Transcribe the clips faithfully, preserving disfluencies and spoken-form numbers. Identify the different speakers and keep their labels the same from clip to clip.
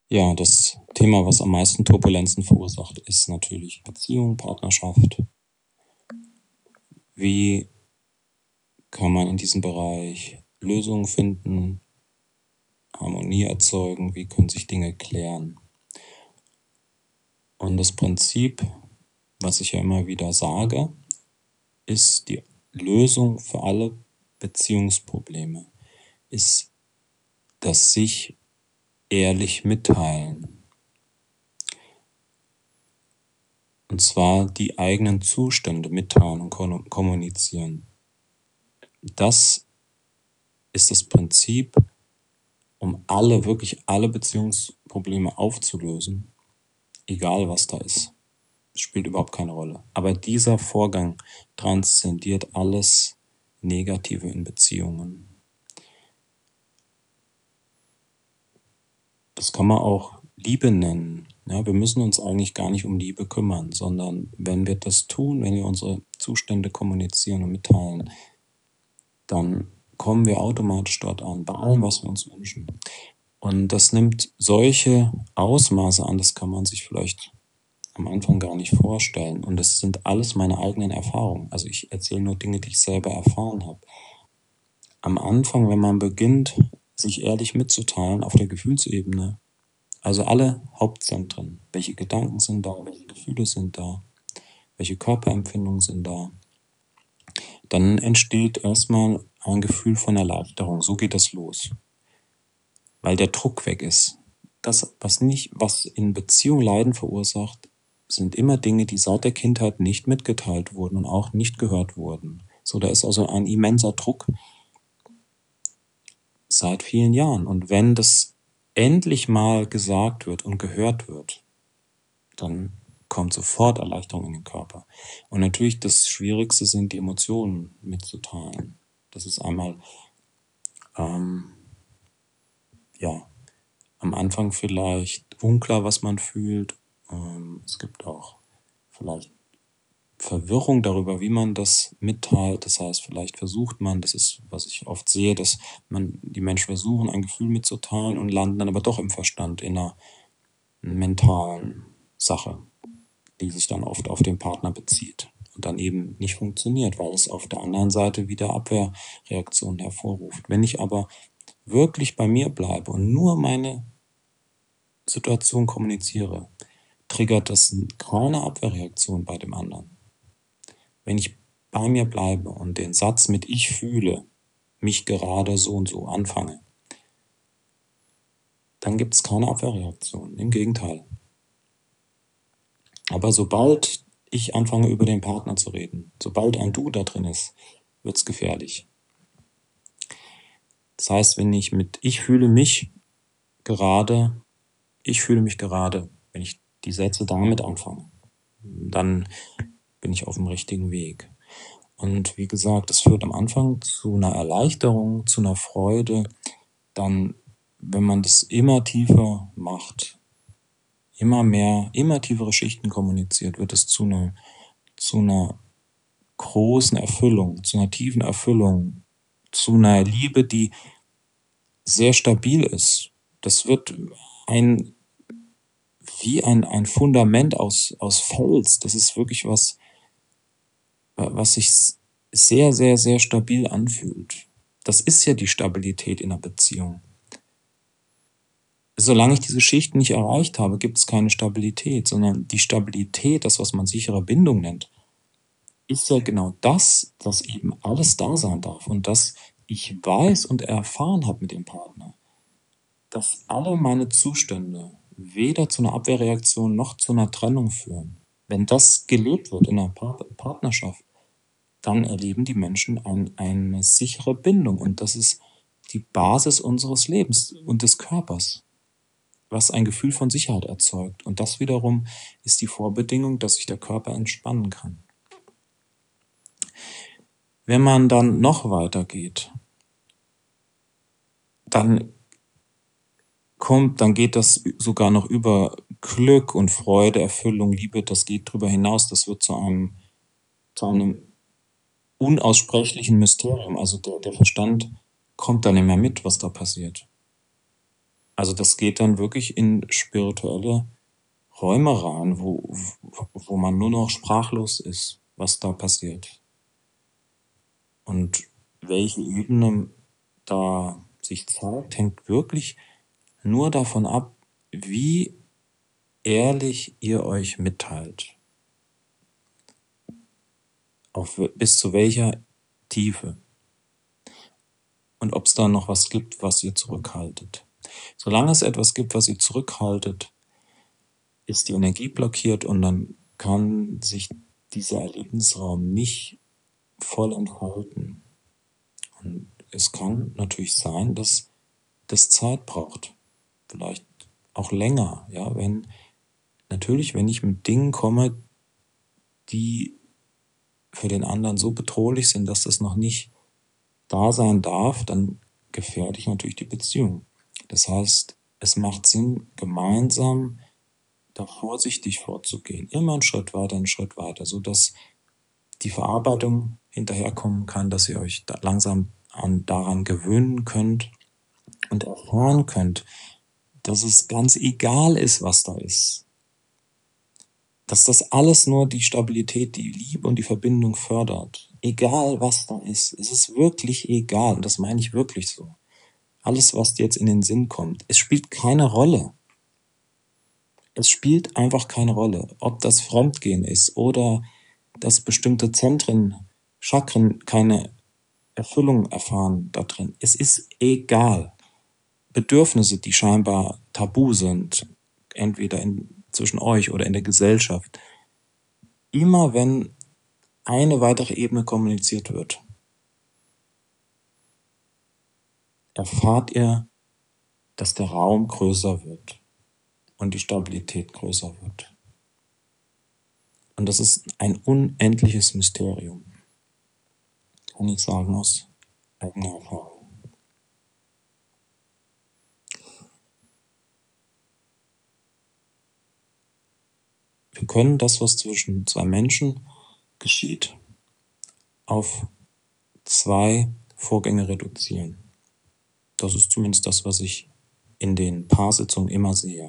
Speaker 1: Ja, das Thema, was am meisten Turbulenzen verursacht, ist natürlich Beziehung, Partnerschaft. Wie kann man in diesem Bereich Lösungen finden, Harmonie erzeugen, wie können sich Dinge klären? Und das Prinzip, was ich ja immer wieder sage, ist die Lösung für alle Beziehungsprobleme, ist das sich ehrlich mitteilen. Und zwar die eigenen Zustände mitteilen und kommunizieren. Das ist das Prinzip, um alle, wirklich alle Beziehungsprobleme aufzulösen, egal was da ist. Es spielt überhaupt keine Rolle. Aber dieser Vorgang transzendiert alles Negative in Beziehungen. Das kann man auch Liebe nennen. Ja, wir müssen uns eigentlich gar nicht um Liebe kümmern, sondern wenn wir das tun, wenn wir unsere Zustände kommunizieren und mitteilen, dann kommen wir automatisch dort an, bei allem, was wir uns wünschen. Und das nimmt solche Ausmaße an, das kann man sich vielleicht am Anfang gar nicht vorstellen. Und das sind alles meine eigenen Erfahrungen. Also ich erzähle nur Dinge, die ich selber erfahren habe. Am Anfang, wenn man beginnt, sich ehrlich mitzuteilen auf der Gefühlsebene, also alle Hauptzentren, welche Gedanken sind da, welche Gefühle sind da, welche Körperempfindungen sind da, dann entsteht erstmal ein Gefühl von Erleichterung. So geht das los. Weil der Druck weg ist. Das, was nicht, was in Beziehung Leiden verursacht, sind immer Dinge, die seit der Kindheit nicht mitgeteilt wurden und auch nicht gehört wurden. So, da ist also ein immenser Druck seit vielen Jahren. Und wenn das endlich mal gesagt wird und gehört wird, dann kommt sofort Erleichterung in den Körper. Und natürlich das Schwierigste sind die Emotionen mitzuteilen. Das ist einmal, ähm, ja, am Anfang vielleicht unklar, was man fühlt. Ähm, es gibt auch vielleicht Verwirrung darüber, wie man das mitteilt. Das heißt, vielleicht versucht man, das ist, was ich oft sehe, dass man die Menschen versuchen, ein Gefühl mitzuteilen und landen dann aber doch im Verstand, in einer mentalen Sache, die sich dann oft auf den Partner bezieht und dann eben nicht funktioniert, weil es auf der anderen Seite wieder Abwehrreaktionen hervorruft. Wenn ich aber wirklich bei mir bleibe und nur meine Situation kommuniziere, triggert das keine Abwehrreaktion bei dem anderen. Wenn ich bei mir bleibe und den Satz mit ich fühle, mich gerade so und so anfange, dann gibt es keine Abwehrreaktion. Im Gegenteil. Aber sobald ich anfange, über den Partner zu reden, sobald ein Du da drin ist, wird es gefährlich. Das heißt, wenn ich mit ich fühle mich gerade, ich fühle mich gerade, wenn ich die Sätze damit anfange, dann bin ich auf dem richtigen Weg. Und wie gesagt, es führt am Anfang zu einer Erleichterung, zu einer Freude. Dann, wenn man das immer tiefer macht, immer mehr, immer tiefere Schichten kommuniziert, wird es zu einer, zu einer großen Erfüllung, zu einer tiefen Erfüllung, zu einer Liebe, die sehr stabil ist. Das wird ein, wie ein, ein Fundament aus, aus Fels. Das ist wirklich was, was sich sehr, sehr, sehr stabil anfühlt. Das ist ja die Stabilität in einer Beziehung. Solange ich diese Schichten nicht erreicht habe, gibt es keine Stabilität, sondern die Stabilität, das, was man sichere Bindung nennt, ist ja genau das, dass eben alles da sein darf und dass ich weiß und erfahren habe mit dem Partner, dass alle meine Zustände weder zu einer Abwehrreaktion noch zu einer Trennung führen. Wenn das gelebt wird in einer Partnerschaft, dann erleben die Menschen ein, eine sichere Bindung. Und das ist die Basis unseres Lebens und des Körpers, was ein Gefühl von Sicherheit erzeugt. Und das wiederum ist die Vorbedingung, dass sich der Körper entspannen kann. Wenn man dann noch weiter geht, dann kommt, dann geht das sogar noch über Glück und Freude, Erfüllung, Liebe, das geht darüber hinaus. Das wird zu einem, zu einem unaussprechlichen Mysterium. Also der, der Verstand kommt da nicht mehr mit, was da passiert. Also das geht dann wirklich in spirituelle Räume rein, wo, wo man nur noch sprachlos ist, was da passiert. Und welche Ebene da sich zeigt, hängt wirklich nur davon ab, wie ehrlich ihr euch mitteilt. Auf, bis zu welcher Tiefe. Und ob es da noch was gibt, was ihr zurückhaltet. Solange es etwas gibt, was ihr zurückhaltet, ist die Energie blockiert und dann kann sich dieser Erlebnisraum nicht voll entfalten. Und es kann natürlich sein, dass das Zeit braucht. Vielleicht auch länger, ja, wenn, natürlich, wenn ich mit Dingen komme, die für den anderen so bedrohlich sind, dass das noch nicht da sein darf, dann gefährde ich natürlich die Beziehung. Das heißt, es macht Sinn, gemeinsam da vorsichtig vorzugehen. Immer einen Schritt weiter, einen Schritt weiter, sodass die Verarbeitung hinterherkommen kann, dass ihr euch da langsam an, daran gewöhnen könnt und erfahren könnt, dass es ganz egal ist, was da ist. Dass das alles nur die Stabilität, die Liebe und die Verbindung fördert. Egal, was da ist. Es ist wirklich egal. Und das meine ich wirklich so. Alles, was dir jetzt in den Sinn kommt, es spielt keine Rolle. Es spielt einfach keine Rolle, ob das Fremdgehen ist oder dass bestimmte Zentren, Chakren keine Erfüllung erfahren da drin. Es ist egal. Bedürfnisse, die scheinbar tabu sind, entweder in, zwischen euch oder in der Gesellschaft, immer wenn eine weitere Ebene kommuniziert wird, erfahrt ihr, dass der Raum größer wird und die Stabilität größer wird. Und das ist ein unendliches Mysterium, kann ich sagen aus eigener Erfahrung. Wir können das, was zwischen zwei Menschen geschieht, auf zwei Vorgänge reduzieren. Das ist zumindest das, was ich in den Paarsitzungen immer sehe.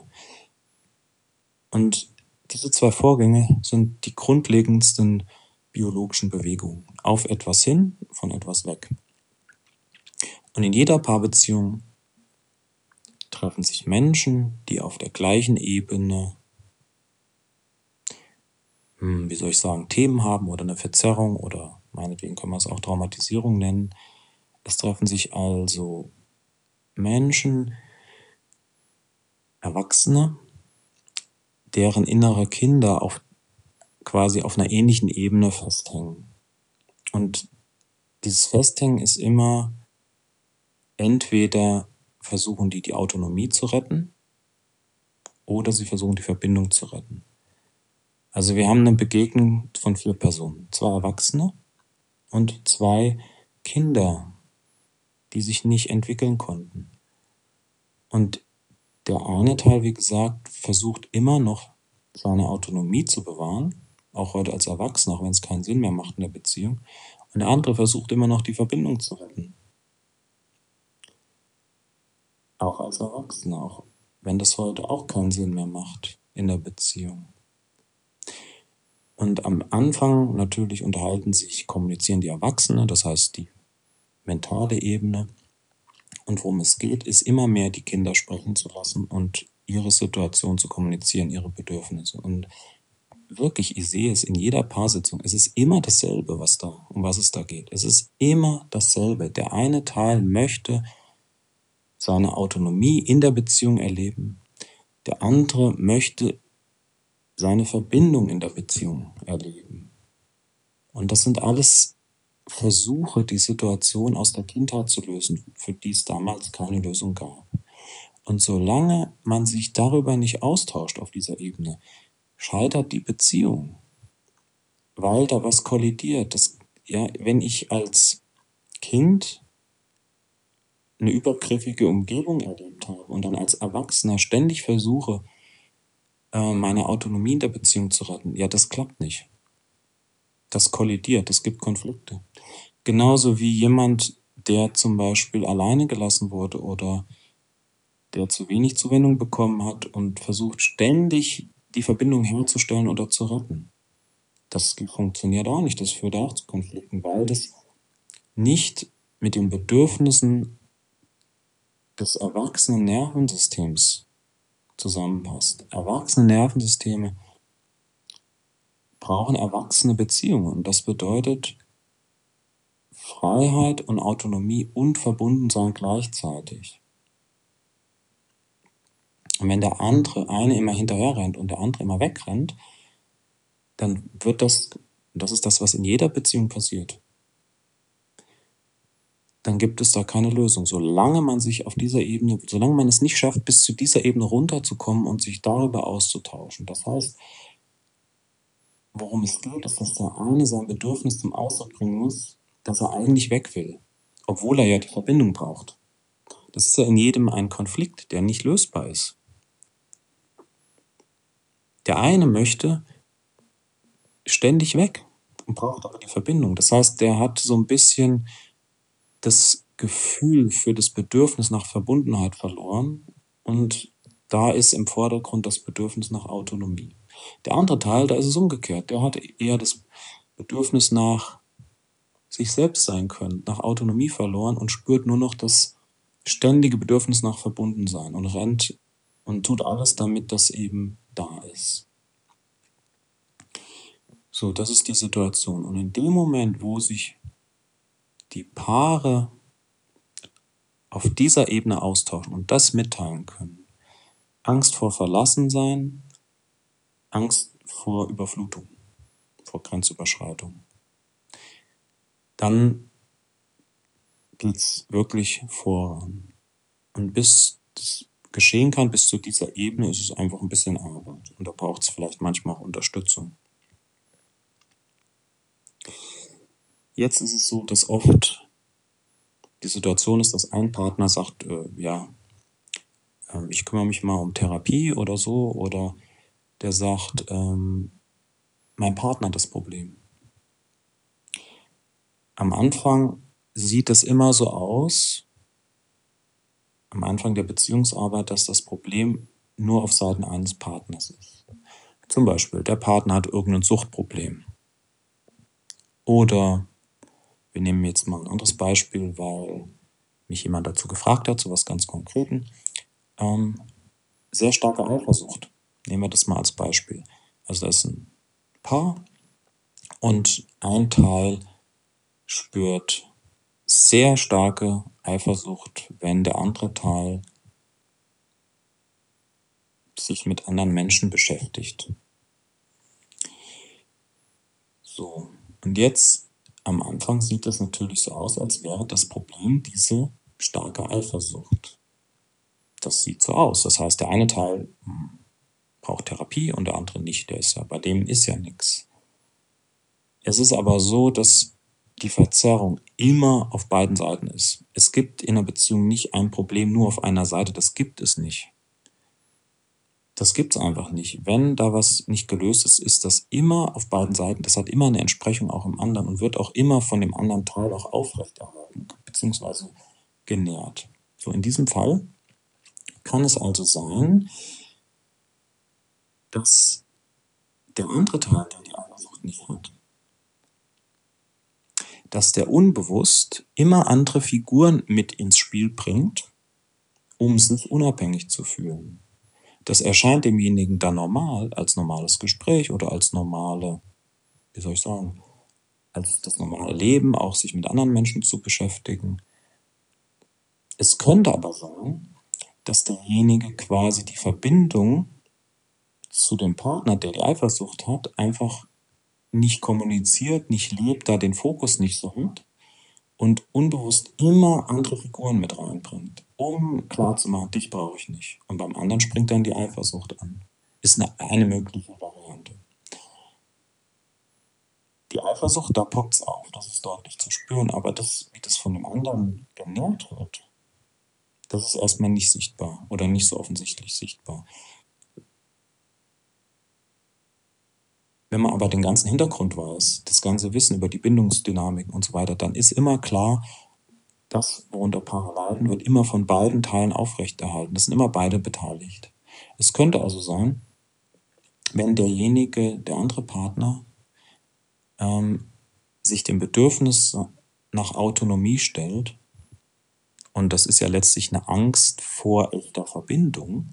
Speaker 1: Und diese zwei Vorgänge sind die grundlegendsten biologischen Bewegungen. Auf etwas hin, von etwas weg. Und in jeder Paarbeziehung treffen sich Menschen, die auf der gleichen Ebene, wie soll ich sagen, Themen haben oder eine Verzerrung oder meinetwegen können wir es auch Traumatisierung nennen. Es treffen sich also Menschen, Erwachsene, deren innere Kinder auf quasi auf einer ähnlichen Ebene festhängen. Und dieses Festhängen ist immer, entweder versuchen die die Autonomie zu retten oder sie versuchen die Verbindung zu retten. Also wir haben eine Begegnung von vier Personen, zwei Erwachsene und zwei Kinder, die sich nicht entwickeln konnten. Und der eine Teil, wie gesagt, versucht immer noch seine Autonomie zu bewahren, auch heute als Erwachsener, auch wenn es keinen Sinn mehr macht in der Beziehung. Und der andere versucht immer noch die Verbindung zu retten. Auch als Erwachsener, auch wenn das heute auch keinen Sinn mehr macht in der Beziehung. Und am Anfang natürlich unterhalten sich, kommunizieren die Erwachsenen, das heißt die mentale Ebene. Und worum es geht, ist immer mehr die Kinder sprechen zu lassen und ihre Situation zu kommunizieren, ihre Bedürfnisse. Und wirklich, ich sehe es in jeder Paarsitzung, es ist immer dasselbe, was da, um was es da geht. Es ist immer dasselbe. Der eine Teil möchte seine Autonomie in der Beziehung erleben. Der andere möchte seine Verbindung in der Beziehung erleben. Und das sind alles Versuche, die Situation aus der Kindheit zu lösen, für die es damals keine Lösung gab. Und solange man sich darüber nicht austauscht auf dieser Ebene, scheitert die Beziehung, weil da was kollidiert. Das, ja, wenn ich als Kind eine übergriffige Umgebung erlebt habe und dann als Erwachsener ständig versuche, meine Autonomie in der Beziehung zu retten, ja, das klappt nicht. Das kollidiert, es gibt Konflikte. Genauso wie jemand, der zum Beispiel alleine gelassen wurde oder der zu wenig Zuwendung bekommen hat und versucht ständig die Verbindung herzustellen oder zu retten. Das funktioniert auch nicht, das führt auch zu Konflikten, weil das nicht mit den Bedürfnissen des erwachsenen Nervensystems zusammenpasst. Erwachsene Nervensysteme brauchen erwachsene Beziehungen und das bedeutet Freiheit und Autonomie und Verbundensein gleichzeitig. Und wenn der andere eine immer hinterher rennt und der andere immer wegrennt, dann wird das, das ist das, was in jeder Beziehung passiert, dann gibt es da keine Lösung. Solange man sich auf dieser Ebene, solange man es nicht schafft, bis zu dieser Ebene runterzukommen und sich darüber auszutauschen. Das heißt, worum es geht, ist, dass der eine sein Bedürfnis zum Ausdruck bringen muss, dass er eigentlich weg will, obwohl er ja die Verbindung braucht. Das ist ja in jedem ein Konflikt, der nicht lösbar ist. Der eine möchte ständig weg und braucht aber die Verbindung. Das heißt, der hat so ein bisschen das Gefühl für das Bedürfnis nach Verbundenheit verloren und da ist im Vordergrund das Bedürfnis nach Autonomie. Der andere Teil, da ist es umgekehrt. Der hat eher das Bedürfnis nach sich selbst sein können, nach Autonomie verloren und spürt nur noch das ständige Bedürfnis nach Verbundensein und rennt und tut alles, damit das eben da ist. So, das ist die Situation. Und in dem Moment, wo sich die Paare auf dieser Ebene austauschen und das mitteilen können, Angst vor Verlassensein, Angst vor Überflutung, vor Grenzüberschreitung, dann geht es wirklich voran. Und bis das geschehen kann, bis zu dieser Ebene, ist es einfach ein bisschen Arbeit. Und da braucht es vielleicht manchmal auch Unterstützung. Jetzt ist es so, dass oft die Situation ist, dass ein Partner sagt, äh, ja, äh, ich kümmere mich mal um Therapie oder so, oder der sagt, ähm, mein Partner hat das Problem. Am Anfang sieht es immer so aus, am Anfang der Beziehungsarbeit, dass das Problem nur auf Seiten eines Partners ist. Zum Beispiel, der Partner hat irgendein Suchtproblem. Oder wir nehmen jetzt mal ein anderes Beispiel, weil mich jemand dazu gefragt hat, zu was ganz Konkreten. Ähm, sehr starke Eifersucht. Nehmen wir das mal als Beispiel. Also da ist ein Paar und ein Teil spürt sehr starke Eifersucht, wenn der andere Teil sich mit anderen Menschen beschäftigt. So, und jetzt am Anfang sieht es natürlich so aus, als wäre das Problem diese starke Eifersucht. Das sieht so aus. Das heißt, der eine Teil hm, braucht Therapie und der andere nicht. Der ist ja, bei dem ist ja nichts. Es ist aber so, dass die Verzerrung immer auf beiden Seiten ist. Es gibt in einer Beziehung nicht ein Problem nur auf einer Seite. Das gibt es nicht. Das gibt es einfach nicht. Wenn da was nicht gelöst ist, ist das immer auf beiden Seiten. Das hat immer eine Entsprechung auch im anderen und wird auch immer von dem anderen Teil auch aufrechterhalten bzw. genährt. So, in diesem Fall kann es also sein, dass der andere Teil, der die Eifersucht nicht hat, dass der unbewusst immer andere Figuren mit ins Spiel bringt, um sich unabhängig zu fühlen. Das erscheint demjenigen dann normal, als normales Gespräch oder als normale, wie soll ich sagen, als das normale Leben, auch sich mit anderen Menschen zu beschäftigen. Es könnte aber sein, dass derjenige quasi die Verbindung zu dem Partner, der die Eifersucht hat, einfach nicht kommuniziert, nicht lebt, da den Fokus nicht so hat und unbewusst immer andere Figuren mit reinbringt, um klarzumachen, dich brauche ich nicht. Und beim anderen springt dann die Eifersucht an. Ist eine, eine mögliche Variante. Die Eifersucht, da poppt es auf, das ist deutlich zu spüren, aber das, wie das von dem anderen genährt wird, das ist erstmal nicht sichtbar oder nicht so offensichtlich sichtbar. Wenn man aber den ganzen Hintergrund weiß, das ganze Wissen über die Bindungsdynamiken und so weiter, dann ist immer klar, das, worunter Paare leiden, wird immer von beiden Teilen aufrechterhalten. Es sind immer beide beteiligt. Es könnte also sein, wenn derjenige, der andere Partner, ähm, sich dem Bedürfnis nach Autonomie stellt, und das ist ja letztlich eine Angst vor echter Verbindung,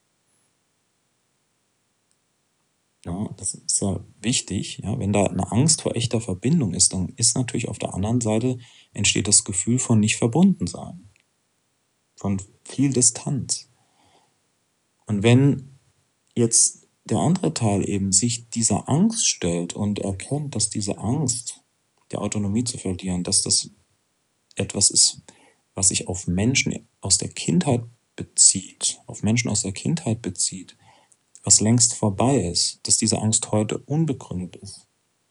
Speaker 1: ja, das ist ja wichtig, ja, wenn da eine Angst vor echter Verbindung ist, dann ist natürlich auf der anderen Seite entsteht das Gefühl von nicht verbunden sein, von viel Distanz. Und wenn jetzt der andere Teil eben sich dieser Angst stellt und erkennt, dass diese Angst, der Autonomie zu verlieren, dass das etwas ist, was sich auf Menschen aus der Kindheit bezieht, auf Menschen aus der Kindheit bezieht, was längst vorbei ist, dass diese Angst heute unbegründet ist,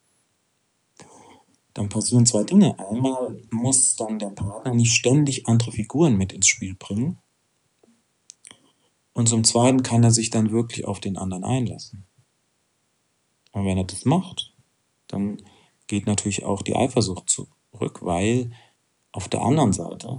Speaker 1: dann passieren zwei Dinge. Einmal muss dann der Partner nicht ständig andere Figuren mit ins Spiel bringen. Und zum Zweiten kann er sich dann wirklich auf den anderen einlassen. Und wenn er das macht, dann geht natürlich auch die Eifersucht zurück, weil auf der anderen Seite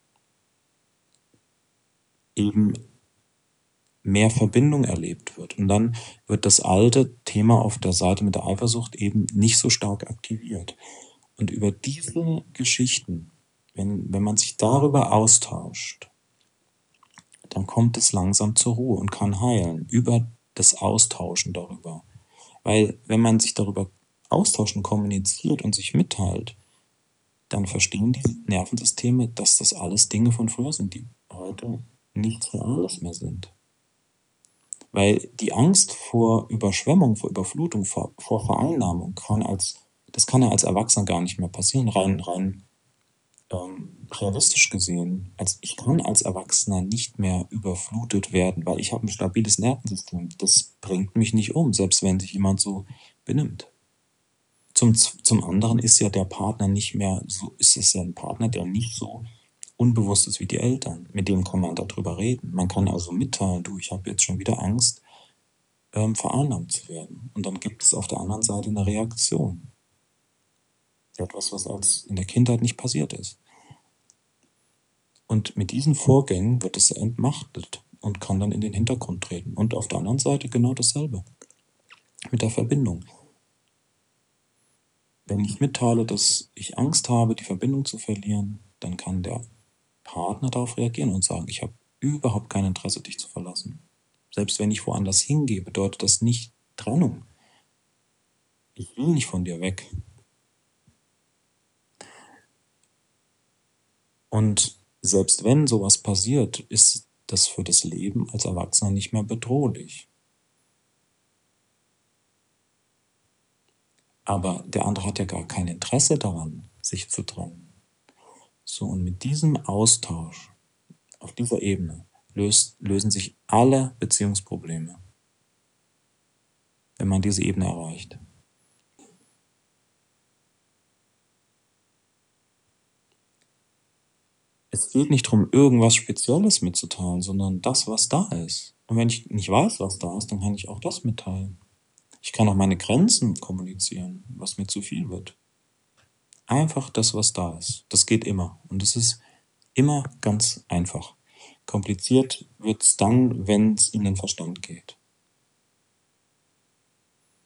Speaker 1: eben mehr Verbindung erlebt wird. Und dann wird das alte Thema auf der Seite mit der Eifersucht eben nicht so stark aktiviert. Und über diese Geschichten, wenn, wenn man sich darüber austauscht, dann kommt es langsam zur Ruhe und kann heilen über das Austauschen darüber. Weil wenn man sich darüber austauscht und kommuniziert und sich mitteilt, dann verstehen die Nervensysteme, dass das alles Dinge von früher sind, die heute nichts Reales mehr sind. Weil die Angst vor Überschwemmung, vor Überflutung, vor, vor Vereinnahmung kann als, das kann ja als Erwachsener gar nicht mehr passieren, rein, rein ähm, realistisch gesehen. Also ich kann als Erwachsener nicht mehr überflutet werden, weil ich habe ein stabiles Nervensystem. Das bringt mich nicht um, selbst wenn sich jemand so benimmt. Zum, zum anderen ist ja der Partner nicht mehr so, ist es ja ein Partner, der nicht so unbewusst ist wie die Eltern. Mit dem kann man darüber reden. Man kann also mitteilen, du, ich habe jetzt schon wieder Angst, ähm, vereinnahmt zu werden. Und dann gibt es auf der anderen Seite eine Reaktion. Etwas, was als in der Kindheit nicht passiert ist. Und mit diesen Vorgängen wird es entmachtet und kann dann in den Hintergrund treten. Und auf der anderen Seite genau dasselbe. Mit der Verbindung. Wenn ich mitteile, dass ich Angst habe, die Verbindung zu verlieren, dann kann der Partner darauf reagieren und sagen, ich habe überhaupt kein Interesse, dich zu verlassen. Selbst wenn ich woanders hingehe, bedeutet das nicht Trennung. Ich will nicht von dir weg. Und selbst wenn sowas passiert, ist das für das Leben als Erwachsener nicht mehr bedrohlich. Aber der andere hat ja gar kein Interesse daran, sich zu trennen. So, und mit diesem Austausch auf dieser Ebene löst, lösen sich alle Beziehungsprobleme, wenn man diese Ebene erreicht. Es geht nicht darum, irgendwas Spezielles mitzuteilen, sondern das, was da ist. Und wenn ich nicht weiß, was da ist, dann kann ich auch das mitteilen. Ich kann auch meine Grenzen kommunizieren, was mir zu viel wird. Einfach das, was da ist. Das geht immer. Und es ist immer ganz einfach. Kompliziert wird es dann, wenn es in den Verstand geht.